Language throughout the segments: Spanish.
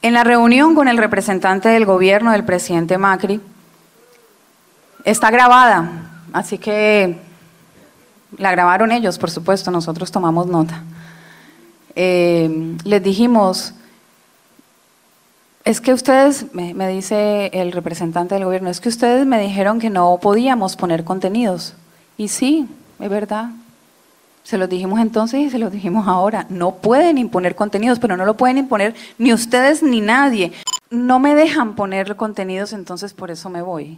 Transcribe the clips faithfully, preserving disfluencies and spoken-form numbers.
En la reunión con el representante del gobierno del presidente Macri, está grabada, así que la grabaron ellos, por supuesto, nosotros tomamos nota. Eh, les dijimos, es que ustedes, me, me dice el representante del gobierno, es que ustedes me dijeron que no podíamos poner contenidos. Y sí, es verdad. Se los dijimos entonces y se los dijimos ahora. No pueden imponer contenidos, pero no lo pueden imponer ni ustedes ni nadie. No me dejan poner contenidos, entonces por eso me voy.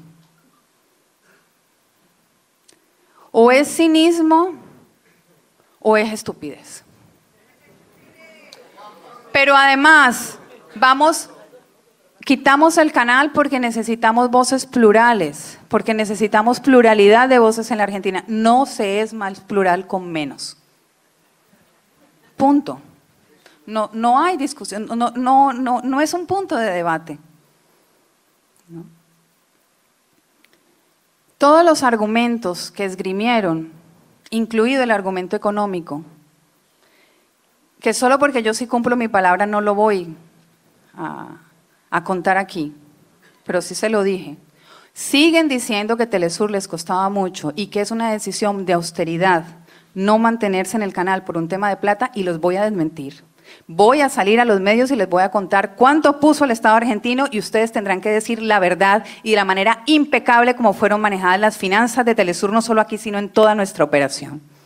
O es cinismo o es estupidez. Pero además, vamos, quitamos el canal porque necesitamos voces plurales, porque necesitamos pluralidad de voces en la Argentina. No se es más plural con menos. Punto. No, no hay discusión, no, no, no, no es un punto de debate. ¿No? Todos los argumentos que esgrimieron, incluido el argumento económico, que solo porque yo sí cumplo mi palabra no lo voy a, a contar aquí, pero sí se lo dije. Siguen diciendo que Telesur les costaba mucho y que es una decisión de austeridad no mantenerse en el canal por un tema de plata, y los voy a desmentir. Voy a salir a los medios y les voy a contar cuánto puso el Estado argentino y ustedes tendrán que decir la verdad y de la manera impecable como fueron manejadas las finanzas de Telesur, no solo aquí, sino en toda nuestra operación.